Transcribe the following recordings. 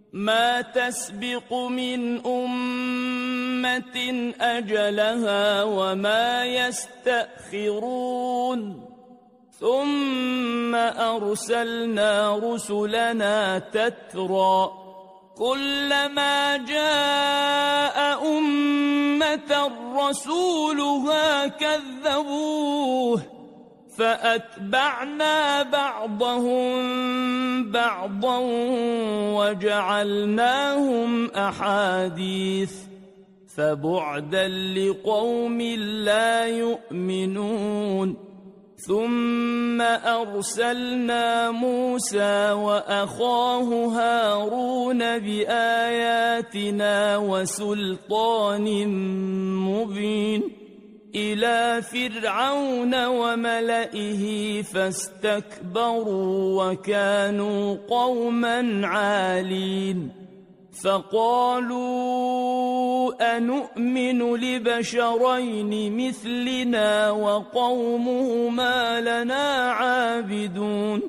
ما تسبق من أمة أجلها وما يستأخرون ثم أرسلنا رسلنا تترى كلما جاء أمة رسولها كذبوه فأتبعنا بعضهم بعضا وجعلناهم أحاديث فبعدا لقوم لا يؤمنون ثم أرسلنا موسى وأخاه هارون بآياتنا وسلطان مبين إلى فرعون وملئه فاستكبروا وكانوا قوما عالين فقالوا أنؤمن لبشرين مثلنا وقومهما لنا عابدون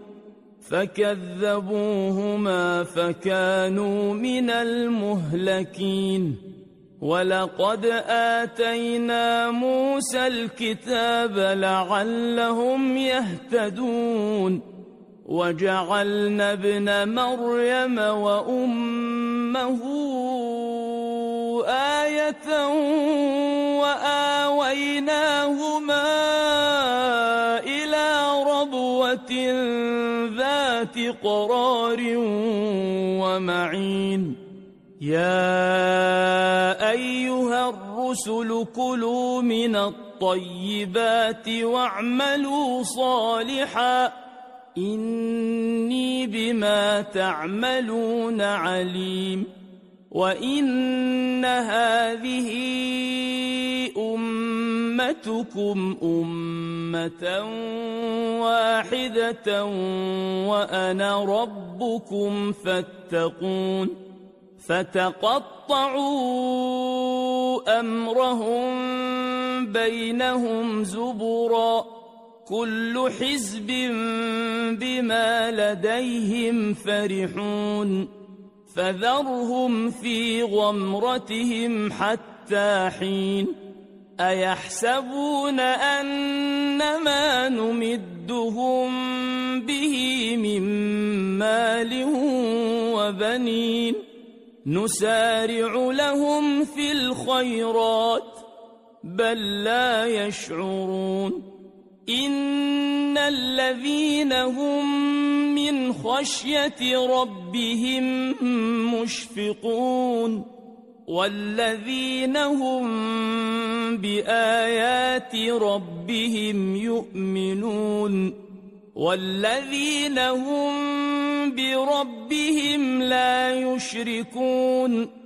فكذبوهما فكانوا من المهلكين ولقد آتينا موسى الكتاب لعلهم يهتدون وجعلنا ابن مريم وأمه آية وآويناهما إلى ربوة ذات قرار ومعين يا أيها الرسل كلوا من الطيبات واعملوا صالحا إني بما تعملون عليم وإن هذه أمتكم أمة واحدة وأنا ربكم فاتقون فتقطعوا أمرهم بينهم زبرا كل حزب بما لديهم فرحون فذرهم في غمرتهم حتى حين أيحسبون أنما نمدهم به من مال وبنين نسارع لهم في الخيرات بل لا يشعرون إن الذين هم من خشية ربهم مشفقون والذين هم بآيات ربهم يؤمنون والذين هم بربهم لا يشركون